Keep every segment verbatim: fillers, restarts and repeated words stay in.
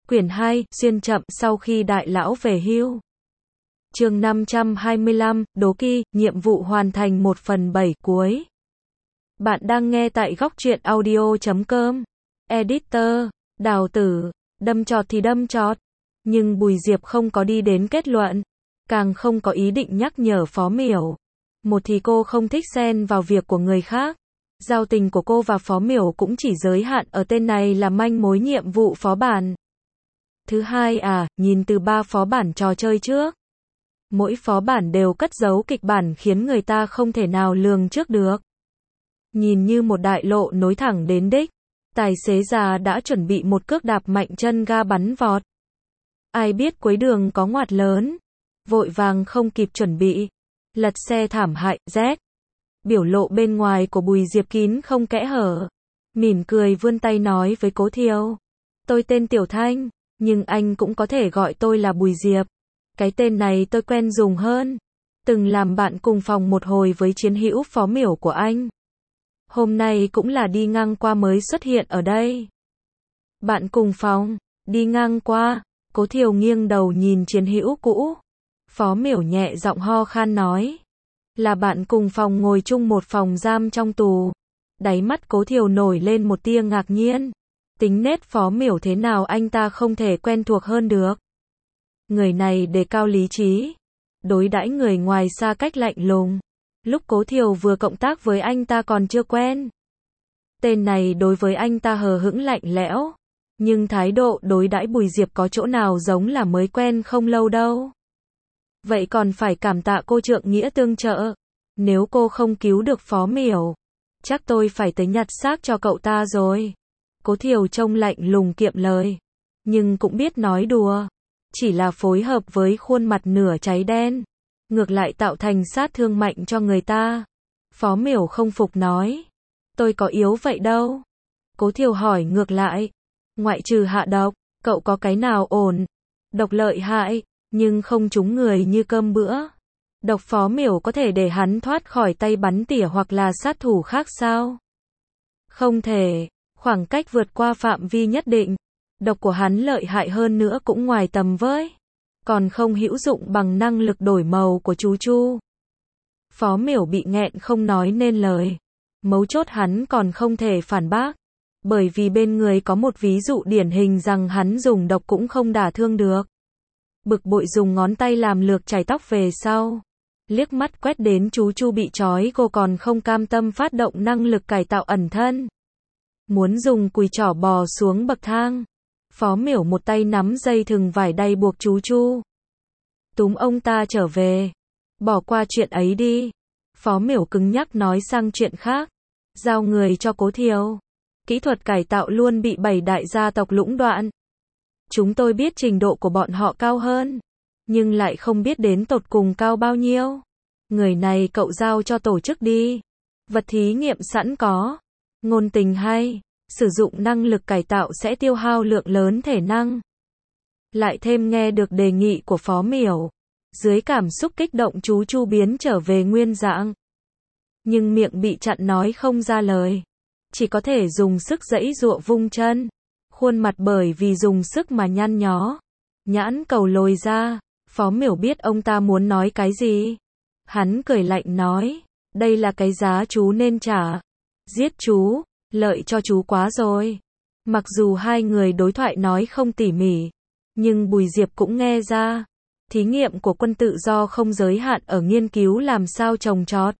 Quyển hai, xuyên chậm sau khi đại lão về hưu. Chương năm trăm hai mươi lăm, đố kỵ, nhiệm vụ hoàn thành một phần bảy cuối. Bạn đang nghe tại góc truyện audio chấm com. Editor, Đào Tử, đâm chọt thì đâm chọt. Nhưng Bùi Diệp không có đi đến kết luận, càng không có ý định nhắc nhở Phó Miểu. Một thì cô không thích xen vào việc của người khác. Giao tình của cô và Phó Miểu cũng chỉ giới hạn ở tên này là manh mối nhiệm vụ phó bản. Thứ hai à, nhìn từ ba phó bản trò chơi trước. Mỗi phó bản đều cất giấu kịch bản khiến người ta không thể nào lường trước được. Nhìn như một đại lộ nối thẳng đến đích. Tài xế già đã chuẩn bị một cước đạp mạnh chân ga bắn vọt. Ai biết cuối đường có ngoặt lớn. Vội vàng không kịp chuẩn bị. Lật xe thảm hại, rét. Biểu lộ bên ngoài của Bùi Diệp kín không kẽ hở. Mỉm cười vươn tay nói với Cố Thiều. Tôi tên Tiểu Thanh, nhưng anh cũng có thể gọi tôi là Bùi Diệp. Cái tên này tôi quen dùng hơn. Từng làm bạn cùng phòng một hồi với chiến hữu Phó Miểu của anh. Hôm nay cũng là đi ngang qua mới xuất hiện ở đây. Bạn cùng phòng, đi ngang qua. Cố Thiều nghiêng đầu nhìn chiến hữu cũ. Phó Miểu nhẹ giọng ho khan nói. Là bạn cùng phòng ngồi chung một phòng giam trong tù. Đáy mắt Cố Thiều nổi lên một tia ngạc nhiên. Tính nết Phó Miểu thế nào anh ta không thể quen thuộc hơn được. Người này đề cao lý trí. Đối đãi người ngoài xa cách lạnh lùng. Lúc Cố Thiều vừa cộng tác với anh ta còn chưa quen. Tên này đối với anh ta hờ hững lạnh lẽo. Nhưng thái độ đối đãi Bùi Diệp có chỗ nào giống là mới quen không lâu đâu. Vậy còn phải cảm tạ cô trượng nghĩa tương trợ. Nếu cô không cứu được Phó Miểu, chắc tôi phải tới nhặt xác cho cậu ta rồi. Cố Thiều trông lạnh lùng kiệm lời. Nhưng cũng biết nói đùa. Chỉ là phối hợp với khuôn mặt nửa cháy đen. Ngược lại tạo thành sát thương mạnh cho người ta. Phó Miểu không phục nói. Tôi có yếu vậy đâu. Cố Thiều hỏi ngược lại. Ngoại trừ hạ độc, cậu có cái nào ổn? Độc lợi hại, nhưng không trúng người như cơm bữa. Độc Phó Miểu có thể để hắn thoát khỏi tay bắn tỉa hoặc là sát thủ khác sao? Không thể, khoảng cách vượt qua phạm vi nhất định. Độc của hắn lợi hại hơn nữa cũng ngoài tầm với. Còn không hữu dụng bằng năng lực đổi màu của chú Chu. Phó Miểu bị nghẹn không nói nên lời. Mấu chốt hắn còn không thể phản bác. Bởi vì bên người có một ví dụ điển hình rằng hắn dùng độc cũng không đả thương được. Bực bội dùng ngón tay làm lược chải tóc về sau. Liếc mắt quét đến chú Chu bị trói cô còn không cam tâm phát động năng lực cải tạo ẩn thân. Muốn dùng cùi chỏ bò xuống bậc thang. Phó Miểu một tay nắm dây thừng vải đay buộc chú Chu. Túm ông ta trở về. Bỏ qua chuyện ấy đi. Phó Miểu cứng nhắc nói sang chuyện khác. Giao người cho Cố Thiều. Kỹ thuật cải tạo luôn bị bảy đại gia tộc lũng đoạn. Chúng tôi biết trình độ của bọn họ cao hơn. Nhưng lại không biết đến tột cùng cao bao nhiêu. Người này cậu giao cho tổ chức đi. Vật thí nghiệm sẵn có. Ngôn tình hay. Sử dụng năng lực cải tạo sẽ tiêu hao lượng lớn thể năng. Lại thêm nghe được đề nghị của Phó Miểu. Dưới cảm xúc kích động chú Chu biến trở về nguyên dạng. Nhưng miệng bị chặn nói không ra lời. Chỉ có thể dùng sức giãy giụa vung chân. Khuôn mặt bởi vì dùng sức mà nhăn nhó. Nhãn cầu lồi ra. Phó Miểu biết ông ta muốn nói cái gì. Hắn cười lạnh nói. Đây là cái giá chú nên trả. Giết chú. Lợi cho chú quá rồi. Mặc dù hai người đối thoại nói không tỉ mỉ. Nhưng Bùi Diệp cũng nghe ra. Thí nghiệm của quân tự do không giới hạn ở nghiên cứu làm sao trồng trọt.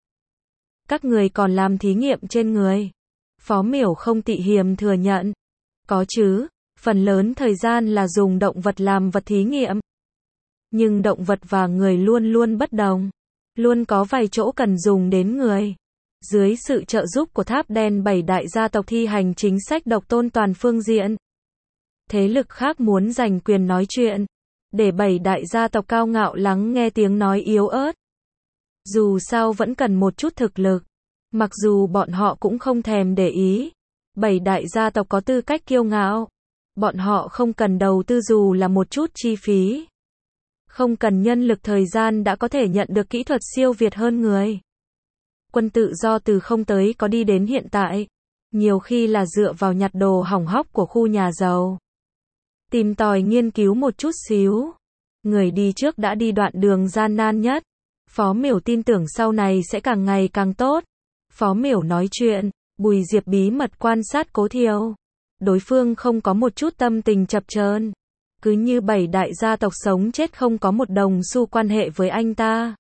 Các người còn làm thí nghiệm trên người. Phó Miểu không tị hiềm thừa nhận. Có chứ, phần lớn thời gian là dùng động vật làm vật thí nghiệm. Nhưng động vật và người luôn luôn bất đồng. Luôn có vài chỗ cần dùng đến người. Dưới sự trợ giúp của tháp đen bảy đại gia tộc thi hành chính sách độc tôn toàn phương diện. Thế lực khác muốn giành quyền nói chuyện. Để bảy đại gia tộc cao ngạo lắng nghe tiếng nói yếu ớt. Dù sao vẫn cần một chút thực lực. Mặc dù bọn họ cũng không thèm để ý. Bảy đại gia tộc có tư cách kiêu ngạo. Bọn họ không cần đầu tư dù là một chút chi phí. Không cần nhân lực thời gian đã có thể nhận được kỹ thuật siêu việt hơn người. Quân tự do từ không tới có đi đến hiện tại. Nhiều khi là dựa vào nhặt đồ hỏng hóc của khu nhà giàu. tìm tòi nghiên cứu một chút xíu. Người đi trước đã đi đoạn đường gian nan nhất. Phó Miểu tin tưởng sau này sẽ càng ngày càng tốt. Phó Miểu nói chuyện, Bùi Diệp bí mật quan sát Cố Thiều. Đối phương không có một chút tâm tình chập chờn, cứ như bảy đại gia tộc sống chết không có một đồng xu quan hệ với anh ta.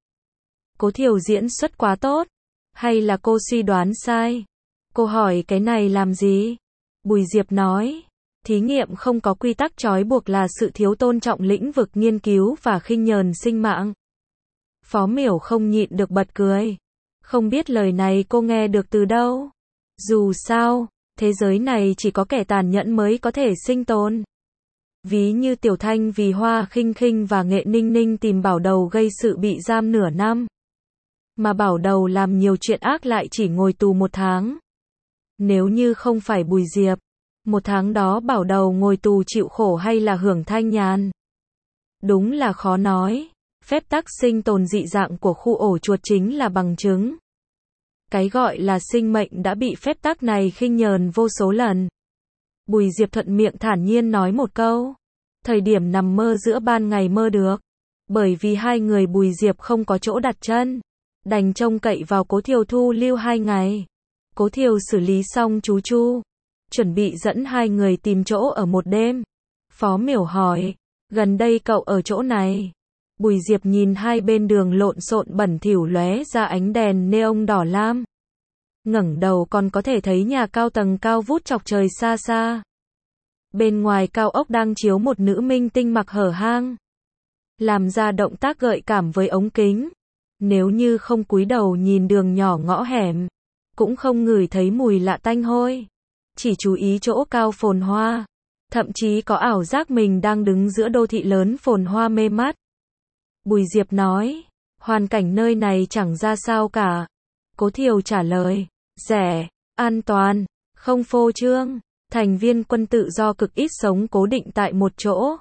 Cố Thiều diễn xuất quá tốt, hay là cô suy đoán sai? Cô hỏi cái này làm gì? Bùi Diệp nói, thí nghiệm không có quy tắc trói buộc là sự thiếu tôn trọng lĩnh vực nghiên cứu và khinh nhờn sinh mạng. Phó Miểu không nhịn được bật cười. Không biết lời này cô nghe được từ đâu. Dù sao, thế giới này chỉ có kẻ tàn nhẫn mới có thể sinh tồn. Ví như Tiểu Thanh vì Hoa Khinh Khinh và Nghệ Ninh Ninh tìm Bảo Đầu gây sự bị giam nửa năm. Mà Bảo Đầu làm nhiều chuyện ác lại chỉ ngồi tù một tháng. Nếu như không phải Bùi Diệp, một tháng đó Bảo Đầu ngồi tù chịu khổ hay là hưởng thanh nhàn? Đúng là khó nói. Phép tắc sinh tồn dị dạng của khu ổ chuột chính là bằng chứng. Cái gọi là sinh mệnh đã bị phép tắc này khinh nhờn vô số lần. Bùi Diệp thuận miệng thản nhiên nói một câu. Thời điểm nằm mơ giữa ban ngày mơ được. Bởi vì hai người Bùi Diệp không có chỗ đặt chân, đành trông cậy vào Cố Thiều thu lưu hai ngày. Cố Thiều xử lý xong chú Chu, chuẩn bị dẫn hai người tìm chỗ ở một đêm. Phó Miểu hỏi, gần đây cậu ở chỗ này? Bùi Diệp nhìn hai bên đường lộn xộn bẩn thỉu lóe ra ánh đèn neon đỏ lam. Ngẩng đầu còn có thể thấy nhà cao tầng cao vút chọc trời xa xa. Bên ngoài cao ốc đang chiếu một nữ minh tinh mặc hở hang, làm ra động tác gợi cảm với ống kính. Nếu như không cúi đầu nhìn đường nhỏ ngõ hẻm, cũng không ngửi thấy mùi lạ tanh hôi. Chỉ chú ý chỗ cao phồn hoa, thậm chí có ảo giác mình đang đứng giữa đô thị lớn phồn hoa mê mắt. Bùi Diệp nói, hoàn cảnh nơi này chẳng ra sao cả. Cố Thiều trả lời, rẻ, an toàn, không phô trương. Thành viên quân tự do cực ít sống cố định tại một chỗ.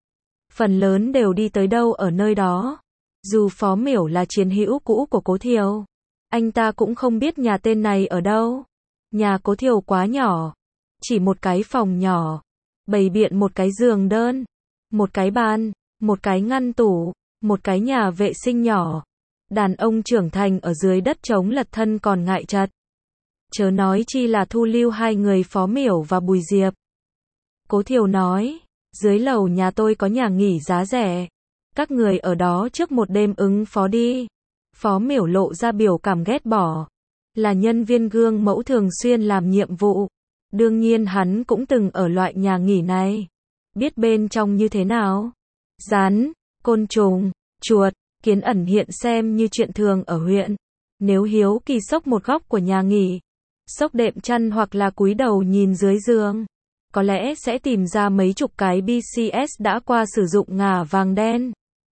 Phần lớn đều đi tới đâu ở nơi đó. Dù Phó Miểu là chiến hữu cũ của Cố Thiều, anh ta cũng không biết nhà tên này ở đâu. Nhà Cố Thiều quá nhỏ, chỉ một cái phòng nhỏ, bày biện một cái giường đơn, một cái bàn, một cái ngăn tủ, một cái nhà vệ sinh nhỏ. Đàn ông trưởng thành ở dưới đất trống lật thân còn ngại chật, chớ nói chi là thu lưu hai người Phó Miểu và Bùi Diệp. Cố Thiều nói, dưới lầu nhà tôi có nhà nghỉ giá rẻ, các người ở đó trước một đêm ứng phó đi. Phó Miểu lộ ra biểu cảm ghét bỏ. Là nhân viên gương mẫu thường xuyên làm nhiệm vụ, đương nhiên hắn cũng từng ở loại nhà nghỉ này. Biết bên trong như thế nào? Rắn, côn trùng, chuột, kiến ẩn hiện xem như chuyện thường ở huyện. Nếu hiếu kỳ xốc một góc của nhà nghỉ, xốc đệm chăn hoặc là cúi đầu nhìn dưới giường, có lẽ sẽ tìm ra mấy chục cái bê xê ét đã qua sử dụng ngà vàng đen.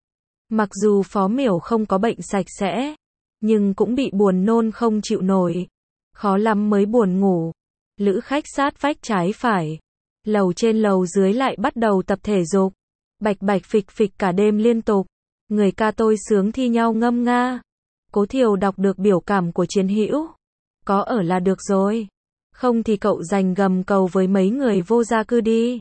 Mặc dù Phó Miểu không có bệnh sạch sẽ, nhưng cũng bị buồn nôn không chịu nổi. Khó lắm mới buồn ngủ. Lữ khách sát vách trái phải. Lầu trên lầu dưới lại bắt đầu tập thể dục. Bạch bạch phịch phịch cả đêm liên tục. Người ca tôi sướng thi nhau ngâm nga. Cố Thiều đọc được biểu cảm của chiến hữu. Có ở là được rồi. Không thì cậu giành gầm cầu với mấy người vô gia cư đi.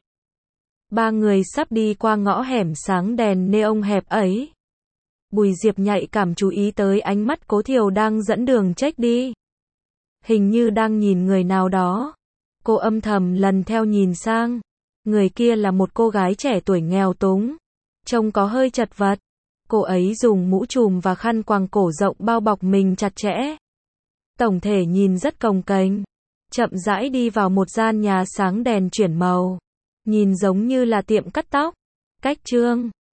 Ba người sắp đi qua ngõ hẻm sáng đèn neon hẹp ấy. Bùi Diệp nhạy cảm chú ý tới ánh mắt Cố Thiều đang dẫn đường check đi. Hình như đang nhìn người nào đó. Cô âm thầm lần theo nhìn sang. Người kia là một cô gái trẻ tuổi nghèo túng, trông có hơi chật vật. Cô ấy dùng mũ trùm và khăn quàng cổ rộng bao bọc mình chặt chẽ. Tổng thể nhìn rất cồng kềnh. Chậm rãi đi vào một gian nhà sáng đèn chuyển màu. Nhìn giống như là tiệm cắt tóc. Cách trương.